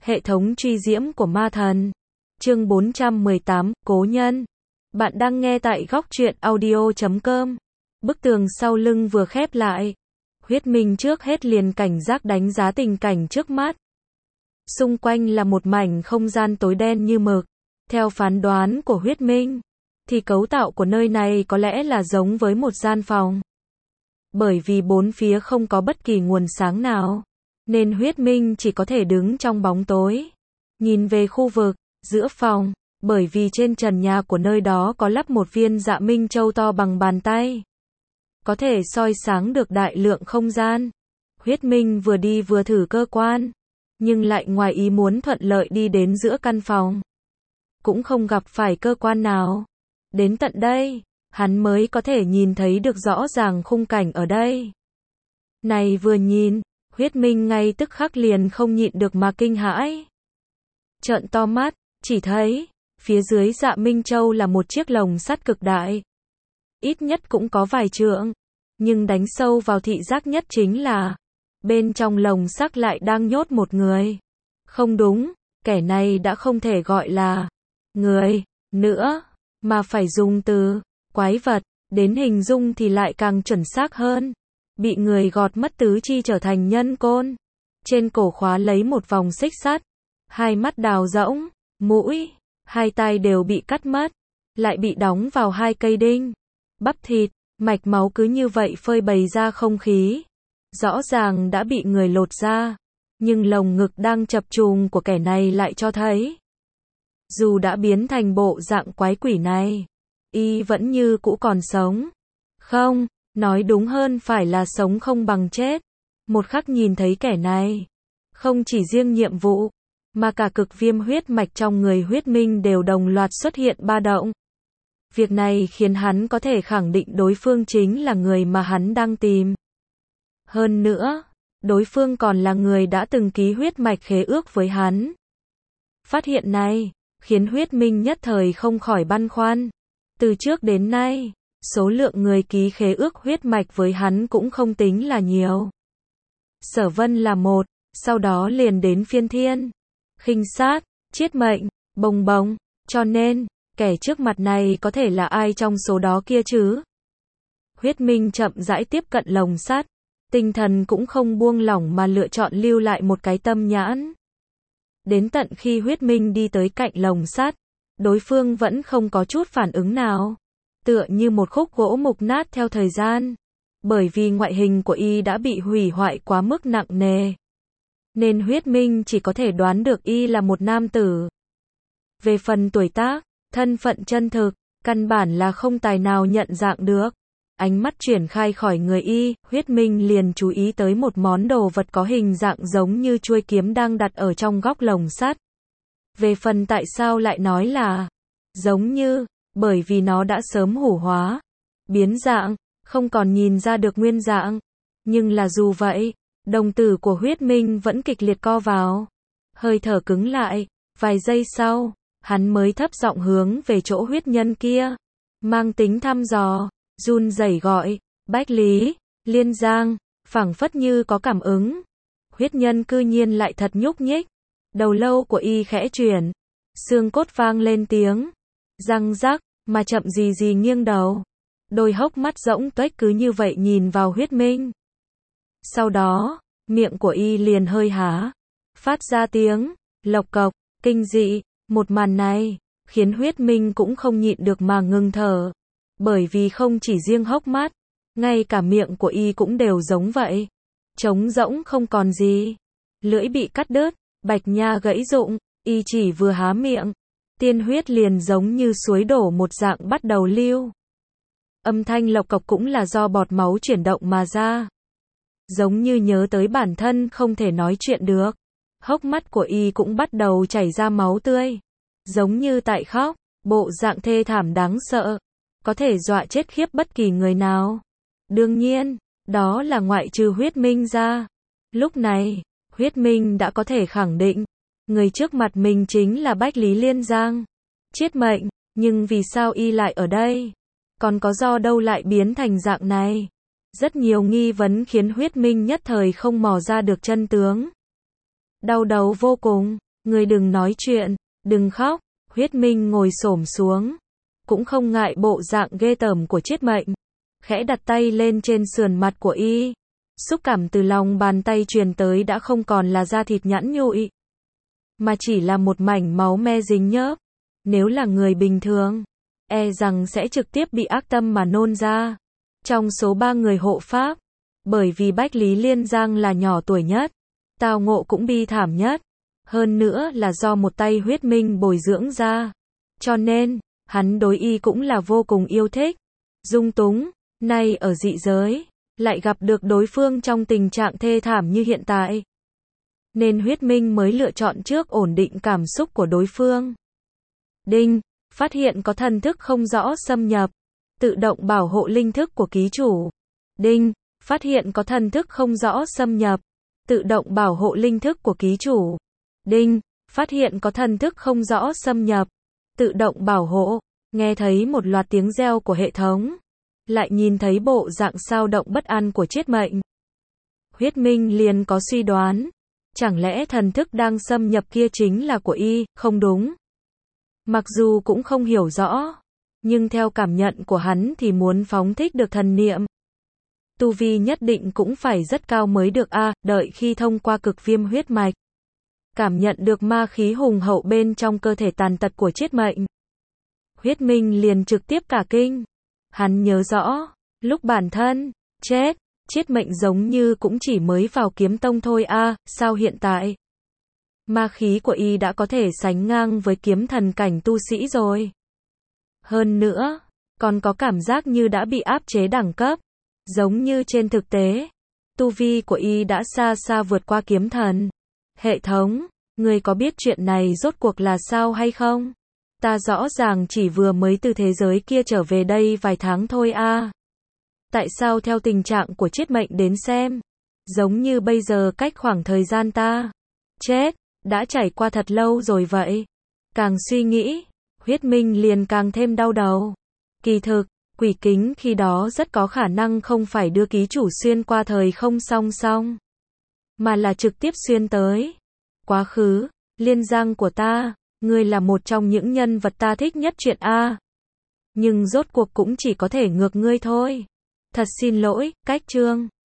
Hệ thống truy diễm của ma thần. Chương 418, Cố nhân. Bạn đang nghe tại góc truyện audio.com. Bức tường sau lưng vừa khép lại. Huyết Minh trước hết liền cảnh giác đánh giá tình cảnh trước mắt. Xung quanh là một mảnh không gian tối đen như mực. Theo phán đoán của Huyết Minh, thì cấu tạo của nơi này có lẽ là giống với một gian phòng. Bởi vì bốn phía không có bất kỳ nguồn sáng nào, nên Huyết Minh chỉ có thể đứng trong bóng tối, nhìn về khu vực giữa phòng, bởi vì trên trần nhà của nơi đó có lắp một viên Dạ Minh Châu to bằng bàn tay, có thể soi sáng được đại lượng không gian. Huyết Minh vừa đi vừa thử cơ quan, nhưng lại ngoài ý muốn thuận lợi đi đến giữa căn phòng, cũng không gặp phải cơ quan nào. Đến tận đây, hắn mới có thể nhìn thấy được rõ ràng khung cảnh ở đây. Này vừa nhìn, Huyết Minh ngay tức khắc liền không nhịn được mà kinh hãi. Trợn to mắt, chỉ thấy, phía dưới Dạ Minh Châu là một chiếc lồng sắt cực đại. Ít nhất cũng có vài trượng, nhưng đánh sâu vào thị giác nhất chính là, bên trong lồng sắt lại đang nhốt một người. Không đúng, kẻ này đã không thể gọi là người nữa, mà phải dùng từ quái vật đến hình dung thì lại càng chuẩn xác hơn. Bị người gọt mất tứ chi trở thành nhân côn, trên cổ khóa lấy một vòng xích sắt, hai mắt đào rỗng, mũi, hai tai đều bị cắt mất, lại bị đóng vào hai cây đinh. Bắp thịt, mạch máu cứ như vậy phơi bày ra không khí. Rõ ràng đã bị người lột ra, nhưng lồng ngực đang chập trùng của kẻ này lại cho thấy, dù đã biến thành bộ dạng quái quỷ này, y vẫn như cũ còn sống. Không, nói đúng hơn phải là sống không bằng chết. Một khắc nhìn thấy kẻ này, không chỉ riêng nhiệm vụ, mà cả cực viêm huyết mạch trong người Huyết Minh đều đồng loạt xuất hiện ba động. Việc này khiến hắn có thể khẳng định đối phương chính là người mà hắn đang tìm. Hơn nữa, đối phương còn là người đã từng ký huyết mạch khế ước với hắn. Phát hiện này, khiến Huyết Minh nhất thời không khỏi băn khoăn. Từ trước đến nay, số lượng người ký khế ước huyết mạch với hắn cũng không tính là nhiều. Sở Vân là một, sau đó liền đến phiên Thiên, Khinh Sát, Chiết Mệnh, Bồng Bồng, cho nên, kẻ trước mặt này có thể là ai trong số đó kia chứ? Huyết Minh chậm rãi tiếp cận lồng sắt, tinh thần cũng không buông lỏng mà lựa chọn lưu lại một cái tâm nhãn. Đến tận khi Huyết Minh đi tới cạnh lồng sắt, đối phương vẫn không có chút phản ứng nào, tựa như một khúc gỗ mục nát theo thời gian. Bởi vì ngoại hình của y đã bị hủy hoại quá mức nặng nề, nên Huyết Minh chỉ có thể đoán được y là một nam tử. Về phần tuổi tác, thân phận chân thực, căn bản là không tài nào nhận dạng được. Ánh mắt chuyển khai khỏi người y, Huyết Minh liền chú ý tới một món đồ vật có hình dạng giống như chuôi kiếm đang đặt ở trong góc lồng sắt. Về phần tại sao lại nói là giống như, bởi vì nó đã sớm hủ hóa, biến dạng, không còn nhìn ra được nguyên dạng. Nhưng là dù vậy, đồng tử của Huyết Minh vẫn kịch liệt co vào, hơi thở cứng lại. Vài giây sau, hắn mới thấp giọng hướng về chỗ huyết nhân kia, mang tính thăm dò, run rẩy gọi, Bách Lý, Liên Giang, phảng phất như có cảm ứng. Huyết nhân cư nhiên lại thật nhúc nhích, đầu lâu của y khẽ chuyển, xương cốt vang lên tiếng răng rắc, mà chậm gì gì nghiêng đầu, đôi hốc mắt rỗng tuếch cứ như vậy nhìn vào Huyết Minh. Sau đó, miệng của y liền hơi há, phát ra tiếng lộc cộc, kinh dị. Một màn này khiến Huyết Minh cũng không nhịn được mà ngừng thở, bởi vì không chỉ riêng hốc mắt, ngay cả miệng của y cũng đều giống vậy, trống rỗng không còn gì. Lưỡi bị cắt đứt, bạch nha gãy rụng, y chỉ vừa há miệng, tiên huyết liền giống như suối đổ một dạng bắt đầu lưu. Âm thanh lộc cộc cũng là do bọt máu chuyển động mà ra, giống như nhớ tới bản thân không thể nói chuyện được. Hốc mắt của y cũng bắt đầu chảy ra máu tươi, giống như tại khóc, bộ dạng thê thảm đáng sợ, có thể dọa chết khiếp bất kỳ người nào. Đương nhiên, đó là ngoại trừ Huyết Minh ra. Lúc này, Huyết Minh đã có thể khẳng định, người trước mặt mình chính là Bách Lý Liên Giang, Chiết Mệnh, nhưng vì sao y lại ở đây? Còn có do đâu lại biến thành dạng này? Rất nhiều nghi vấn khiến Huyết Minh nhất thời không mò ra được chân tướng. Đau đầu vô cùng, Ngươi đừng nói chuyện, đừng khóc. Huyết Minh ngồi xổm xuống, cũng không ngại bộ dạng ghê tởm của Triết Mệnh, khẽ đặt tay lên trên sườn mặt của y. Xúc cảm từ lòng bàn tay truyền tới đã không còn là da thịt nhẵn nhụi, mà chỉ là một mảnh máu me dính nhớp. Nếu là người bình thường, e rằng sẽ trực tiếp bị ác tâm mà nôn ra. Trong số 3 người hộ pháp, bởi vì Bách Lý Liên Giang là nhỏ tuổi nhất, tao ngộ cũng bi thảm nhất, hơn nữa là do một tay Huyết Minh bồi dưỡng ra, cho nên hắn đối y cũng là vô cùng yêu thích, dung túng. Nay ở dị giới, lại gặp được đối phương trong tình trạng thê thảm như hiện tại, nên Huyết Minh mới lựa chọn trước ổn định cảm xúc của đối phương. Đinh, phát hiện có thần thức không rõ xâm nhập, tự động bảo hộ linh thức của ký chủ. Đinh, phát hiện có thần thức không rõ xâm nhập, tự động bảo hộ linh thức của ký chủ. Đinh, phát hiện có thần thức không rõ xâm nhập, tự động bảo hộ. Nghe thấy một loạt tiếng reo của hệ thống, lại nhìn thấy bộ dạng xao động bất an của Triết Mệnh, Huyết Minh liền có suy đoán, chẳng lẽ thần thức đang xâm nhập kia chính là của y, không đúng. Mặc dù cũng không hiểu rõ, nhưng theo cảm nhận của hắn thì muốn phóng thích được thần niệm, tu vi nhất định cũng phải rất cao mới được a. Đợi khi thông qua cực viêm huyết mạch, cảm nhận được ma khí hùng hậu bên trong cơ thể tàn tật của Triết Mệnh, Huyết Minh liền trực tiếp cả kinh. Hắn nhớ rõ, lúc bản thân chết, Triết Mệnh giống như cũng chỉ mới vào kiếm tông thôi a. Sao hiện tại ma khí của y đã có thể sánh ngang với kiếm thần cảnh tu sĩ rồi. Hơn nữa, còn có cảm giác như đã bị áp chế đẳng cấp, giống như trên thực tế, tu vi của y đã xa xa vượt qua kiếm thần. Hệ thống, ngươi có biết chuyện này rốt cuộc là sao hay không? Ta rõ ràng chỉ vừa mới từ thế giới kia trở về đây vài tháng thôi a. Tại sao theo tình trạng của Triết Mệnh đến xem, giống như bây giờ cách khoảng thời gian ta chết đã trải qua thật lâu rồi vậy. Càng suy nghĩ, Huyết Minh liền càng thêm đau đầu. Kỳ thực, quỷ kính khi đó rất có khả năng không phải đưa ký chủ xuyên qua thời không song song, mà là trực tiếp xuyên tới quá khứ. Liên Giang của ta, ngươi là một trong những nhân vật ta thích nhất chuyện a. Nhưng rốt cuộc cũng chỉ có thể ngược ngươi thôi. Thật xin lỗi, cách chương.